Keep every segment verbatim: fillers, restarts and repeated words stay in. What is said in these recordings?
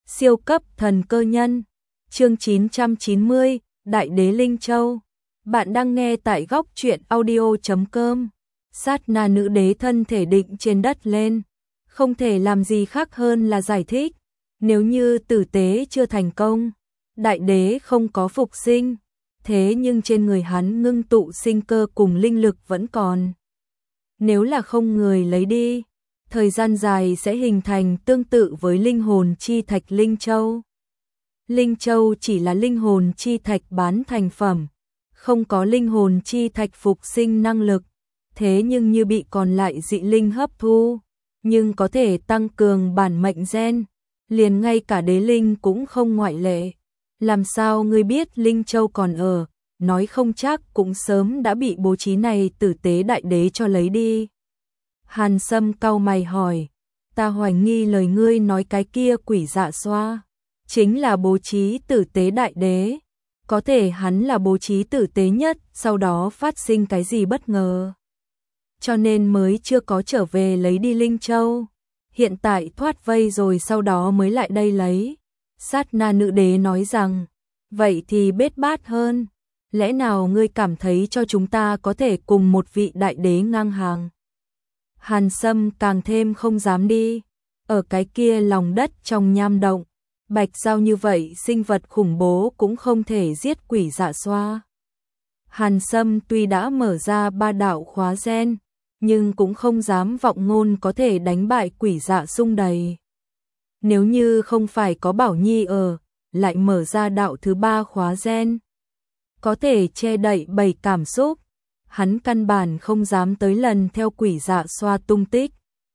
Siêu cấp thần cơ nhân. Chương chín trăm chín mươi, Đại đế Linh Châu. Bạn đang nghe tại góc truyện audio chấm com. Sát na nữ đế thân thể định trên đất lên, không thể làm gì khác hơn là giải thích. Nếu như tử tế chưa thành công, đại đế không có phục sinh, thế nhưng trên người hắn ngưng tụ sinh cơ cùng linh lực vẫn còn. Nếu là không người lấy đi, thời gian dài sẽ hình thành tương tự với linh hồn chi thạch Linh Châu. Linh Châu chỉ là linh hồn chi thạch bán thành phẩm, không có linh hồn chi thạch phục sinh năng lực, thế nhưng như bị còn lại dị linh hấp thu, nhưng có thể tăng cường bản mệnh gen, liền ngay cả đế linh cũng không ngoại lệ. Làm sao ngươi biết Linh Châu còn ở, nói không chắc cũng sớm đã bị bố trí này tử tế đại đế cho lấy đi. Hàn Sâm cau mày hỏi, ta hoài nghi lời ngươi nói cái kia quỷ dạ xoa chính là bố trí tử tế đại đế, có thể hắn là bố trí tử tế nhất, sau đó phát sinh cái gì bất ngờ, cho nên mới chưa có trở về lấy đi Linh Châu, hiện tại thoát vây rồi sau đó mới lại đây lấy. Sát na nữ đế nói rằng, vậy thì bết bát hơn, lẽ nào ngươi cảm thấy cho chúng ta có thể cùng một vị đại đế ngang hàng? Hàn Sâm càng thêm không dám đi, ở cái kia lòng đất trong nham động, bạch giao như vậy sinh vật khủng bố cũng không thể giết quỷ dạ xoa. Hàn Sâm tuy đã mở ra ba đạo khóa gen, nhưng cũng không dám vọng ngôn có thể đánh bại quỷ dạ sung đầy. Nếu như không phải có Bảo Nhi ở, lại mở ra đạo thứ ba khóa gen, có thể che đậy bảy cảm xúc, hắn căn bản không dám tới lần theo quỷ dạ xoa tung tích.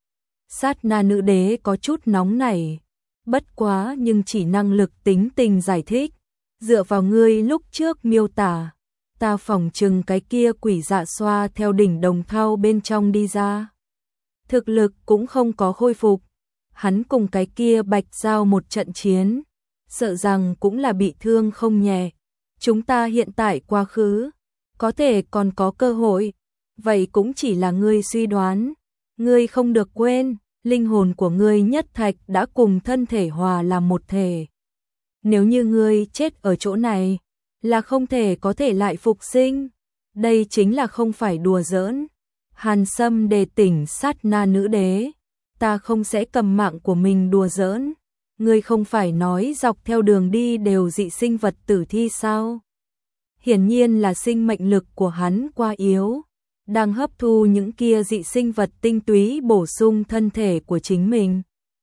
Sát na nữ đế có chút nóng nảy, bất quá nhưng chỉ năng lực tính tình giải thích, dựa vào ngươi lúc trước miêu tả, ta phỏng chừng cái kia quỷ dạ xoa theo đỉnh đồng thau bên trong đi ra, thực lực cũng không có khôi phục. Hắn cùng cái kia bạch giao một trận chiến, sợ rằng cũng là bị thương không nhẹ. Chúng ta hiện tại quá khứ, có thể còn có cơ hội, vậy cũng chỉ là ngươi suy đoán. Ngươi không được quên, linh hồn của ngươi nhất thạch đã cùng thân thể hòa làm một thể. Nếu như ngươi chết ở chỗ này, là không thể có thể lại phục sinh. Đây chính là không phải đùa giỡn. Hàn Sâm đề tỉnh sát na nữ đế. Ta không sẽ cầm mạng của mình đùa giỡn. Ngươi không phải nói dọc theo đường đi đều dị sinh vật tử thi sao? Hiển nhiên là sinh mệnh lực của hắn quá yếu, đang hấp thu những kia dị sinh vật tinh túy bổ sung thân thể của chính mình.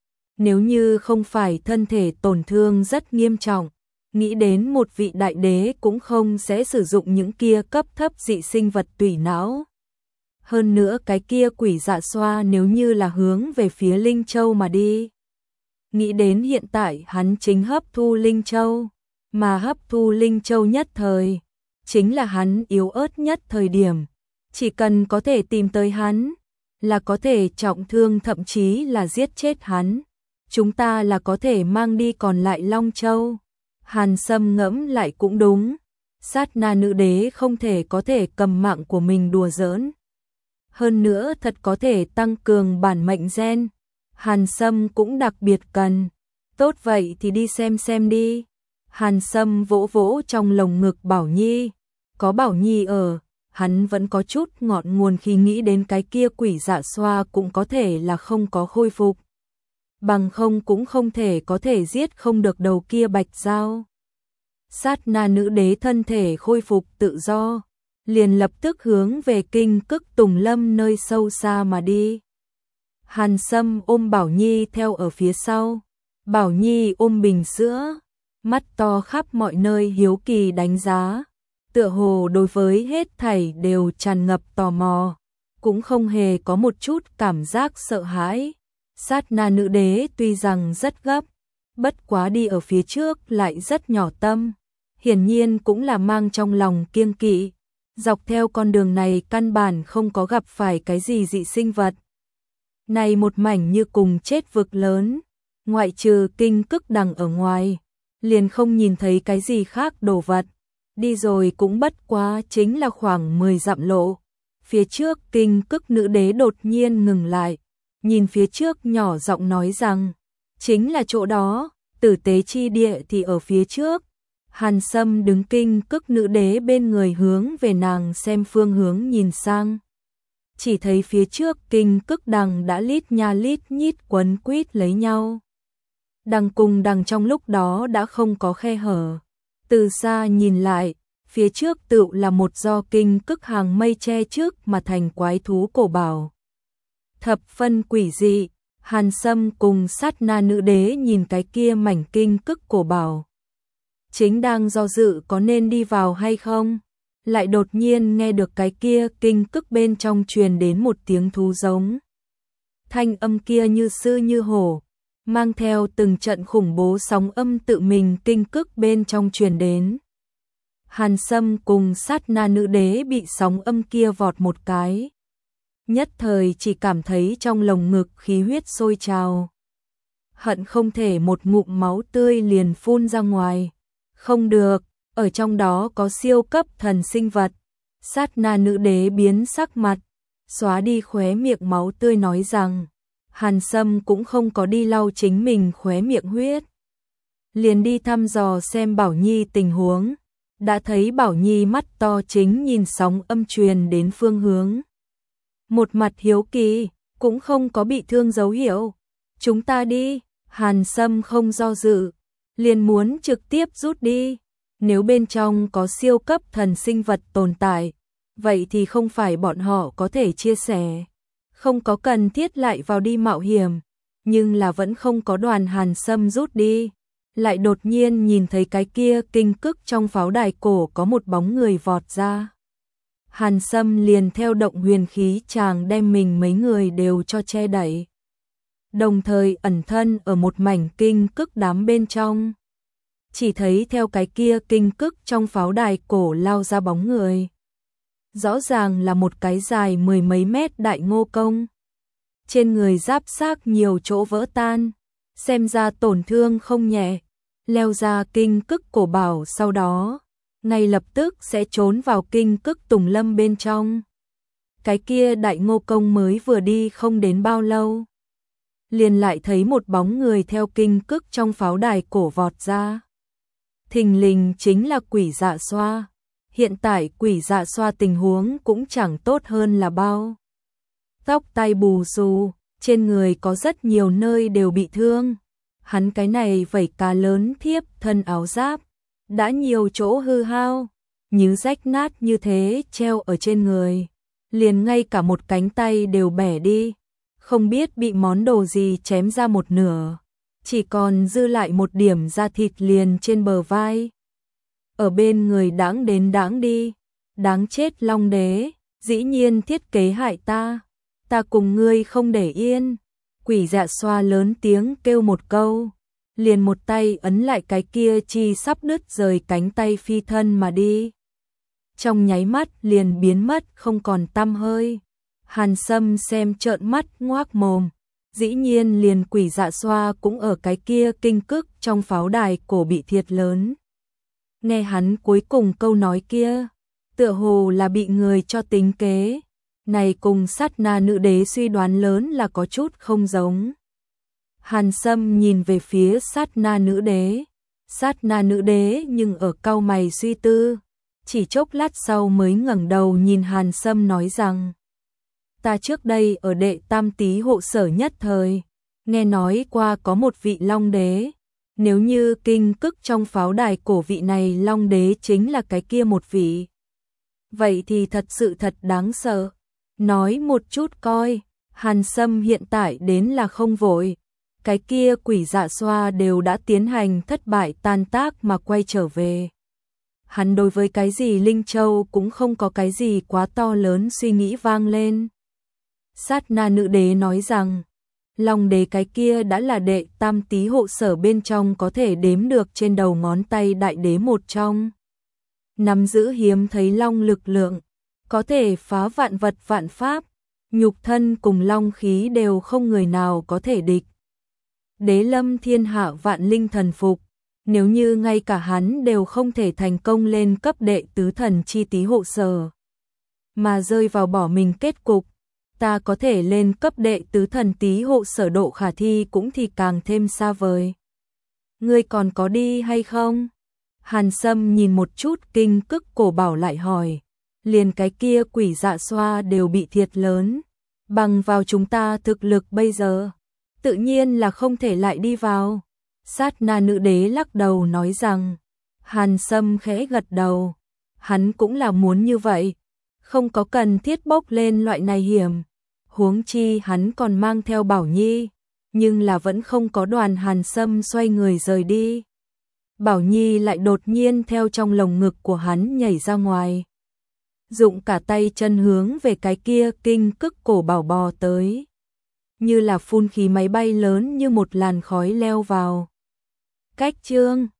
Nếu như không phải thân thể tổn thương rất nghiêm trọng, nghĩ đến một vị đại đế cũng không sẽ sử dụng những kia cấp thấp dị sinh vật tủy não. Hơn nữa cái kia quỷ dạ xoa nếu như là hướng về phía Linh Châu mà đi. Nghĩ đến hiện tại hắn chính hấp thu Linh Châu, mà hấp thu Linh Châu nhất thời, chính là hắn yếu ớt nhất thời điểm. Chỉ cần có thể tìm tới hắn, là có thể trọng thương thậm chí là giết chết hắn. Chúng ta là có thể mang đi còn lại Long Châu. Hàn Sâm ngẫm lại cũng đúng, sát na nữ đế không thể có thể cầm mạng của mình đùa giỡn. Hơn nữa thật có thể tăng cường bản mệnh gen, Hàn Sâm cũng đặc biệt cần. Tốt vậy thì đi xem xem đi. Hàn Sâm vỗ vỗ trong lồng ngực Bảo Nhi, có Bảo Nhi ở, hắn vẫn có chút ngọn nguồn khi nghĩ đến cái kia quỷ dạ xoa cũng có thể là không có khôi phục. Bằng không cũng không thể có thể giết không được đầu kia bạch giao. Sát na nữ đế thân thể khôi phục tự do, liền lập tức hướng về Kinh Cức Tùng Lâm nơi sâu xa mà đi. Hàn Sâm ôm Bảo Nhi theo ở phía sau, Bảo Nhi ôm bình sữa, mắt to khắp mọi nơi hiếu kỳ đánh giá, tựa hồ đối với hết thảy đều tràn ngập tò mò, cũng không hề có một chút cảm giác sợ hãi. Sát na nữ đế tuy rằng rất gấp, bất quá đi ở phía trước lại rất nhỏ tâm, hiển nhiên cũng là mang trong lòng kiêng kỵ. Dọc theo con đường này căn bản không có gặp phải cái gì dị sinh vật. Này một mảnh như cùng chết vực lớn, ngoại trừ Kinh Cức Đằng ở ngoài, liền không nhìn thấy cái gì khác đồ vật. Đi rồi cũng bất quá chính là khoảng mười dặm lộ. Phía trước Kinh Cức nữ đế đột nhiên ngừng lại, nhìn phía trước nhỏ giọng nói rằng, chính là chỗ đó, tử tế chi địa thì ở phía trước. Hàn Sâm đứng kinh cức nữ đế bên người hướng về nàng xem phương hướng nhìn sang. Chỉ thấy phía trước kinh cức đằng đã lít nha lít nhít quấn quýt lấy nhau. Đằng cùng đằng trong lúc đó đã không có khe hở. Từ xa nhìn lại, phía trước tựu là một do kinh cức hàng mây che trước mà thành quái thú cổ bảo. Thập phân quỷ dị, Hàn Sâm cùng Sát Na nữ đế nhìn cái kia mảnh kinh cức cổ bảo. Chính đang do dự có nên đi vào hay không, lại đột nhiên nghe được cái kia kinh cức bên trong truyền đến một tiếng thú giống. Thanh âm kia như sư như hổ, mang theo từng trận khủng bố sóng âm tự mình kinh cức bên trong truyền đến. Hàn Sâm cùng Sát Na nữ đế bị sóng âm kia vọt một cái. Nhất thời chỉ cảm thấy trong lồng ngực khí huyết sôi trào. Hận không thể một ngụm máu tươi liền phun ra ngoài. Không được, ở trong đó có siêu cấp thần sinh vật. Sát Na nữ đế biến sắc mặt, xóa đi khóe miệng máu tươi nói rằng, Hàn Sâm cũng không có đi lau chính mình khóe miệng huyết. Liền đi thăm dò xem Bảo Nhi tình huống, đã thấy Bảo Nhi mắt to chính nhìn sóng âm truyền đến phương hướng. Một mặt hiếu kỳ, cũng không có bị thương dấu hiệu. Chúng ta đi, Hàn Sâm không do dự, liền muốn trực tiếp rút đi. Nếu bên trong có siêu cấp thần sinh vật tồn tại, vậy thì không phải bọn họ có thể chia sẻ. Không có cần thiết lại vào đi mạo hiểm, nhưng là vẫn không có đoàn. Hàn Sâm rút đi, lại đột nhiên nhìn thấy cái kia kinh cức trong pháo đài cổ có một bóng người vọt ra. Hàn Sâm liền theo động huyền khí chàng đem mình mấy người đều cho che đẩy. Đồng thời ẩn thân ở một mảnh kinh cức đám bên trong. Chỉ thấy theo cái kia kinh cức trong pháo đài cổ lao ra bóng người. Rõ ràng là một cái dài mười mấy mét đại ngô công. Trên người giáp xác nhiều chỗ vỡ tan, xem ra tổn thương không nhẹ. Leo ra kinh cức cổ bảo sau đó, ngay lập tức sẽ trốn vào kinh cức tùng lâm bên trong. Cái kia đại ngô công mới vừa đi không đến bao lâu, liền lại thấy một bóng người theo kinh cức trong pháo đài cổ vọt ra. Thình lình chính là Quỷ Dạ Xoa. Hiện tại Quỷ Dạ Xoa tình huống cũng chẳng tốt hơn là bao. Tóc tai bù xù, trên người có rất nhiều nơi đều bị thương. Hắn cái này vảy cá lớn thiếp thân áo giáp, đã nhiều chỗ hư hao, như rách nát như thế treo ở trên người. Liền ngay cả một cánh tay đều bẻ đi, không biết bị món đồ gì chém ra một nửa. Chỉ còn dư lại một điểm da thịt liền trên bờ vai. Ở bên người đãng đến đãng đi, đáng chết Long Đế, dĩ nhiên thiết kế hại ta, ta cùng ngươi không để yên. Quỷ Dạ Xoa lớn tiếng kêu một câu, liền một tay ấn lại cái kia chi sắp đứt rời cánh tay phi thân mà đi. Trong nháy mắt liền biến mất không còn tăm hơi. Hàn Sâm xem trợn mắt ngoác mồm. Dĩ nhiên liền Quỷ Dạ Xoa cũng ở cái kia kinh cức trong pháo đài cổ bị thiệt lớn. Nghe hắn cuối cùng câu nói kia, tựa hồ là bị người cho tính kế. Này cùng Sát Na nữ đế suy đoán lớn là có chút không giống. Hàn Sâm nhìn về phía Sát Na nữ đế. Sát Na nữ đế nhưng ở cau mày suy tư. Chỉ chốc lát sau mới ngẩng đầu nhìn Hàn Sâm nói rằng, ta trước đây ở Đệ Tam Tý hộ sở nhất thời, nghe nói qua có một vị Long Đế. Nếu như kinh cức trong pháo đài cổ vị này Long Đế chính là cái kia một vị, vậy thì thật sự thật đáng sợ. Nói một chút coi. Hàn Sâm hiện tại đến là không vội. Cái kia Quỷ Dạ Xoa đều đã tiến hành thất bại tan tác mà quay trở về. Hắn đối với cái gì Linh Châu cũng không có cái gì quá to lớn suy nghĩ vang lên. Sát Na nữ đế nói rằng, Long Đế cái kia đã là Đệ Tam Tý hộ sở bên trong có thể đếm được trên đầu ngón tay đại đế một trong. Nắm giữ hiếm thấy long lực lượng, có thể phá vạn vật vạn pháp, nhục thân cùng long khí đều không người nào có thể địch. Đế lâm thiên hạ vạn linh thần phục, nếu như ngay cả hắn đều không thể thành công lên cấp đệ tứ thần chi tý hộ sở, mà rơi vào bỏ mình kết cục, ta có thể lên cấp đệ tứ thần tý hộ sở độ khả thi cũng thì càng thêm xa vời. ngươi còn có đi hay không? Hàn Sâm nhìn một chút kinh cức cổ bảo lại hỏi, liền cái kia quỷ dạ xoa đều bị thiệt lớn, bằng vào chúng ta thực lực bây giờ, tự nhiên là không thể lại đi vào. Sát na nữ đế lắc đầu nói rằng, Hàn Sâm khẽ gật đầu, hắn cũng là muốn như vậy, không có cần thiết bốc lên loại này hiểm, huống chi hắn còn mang theo Bảo Nhi, nhưng là vẫn không có đoàn. Hàn Sâm xoay người rời đi. Bảo Nhi lại đột nhiên theo trong lồng ngực của hắn nhảy ra ngoài, dụng cả tay chân hướng về cái kia kinh cức cổ bảo bò tới, như là phun khí máy bay lớn như một làn khói leo vào. Cách chương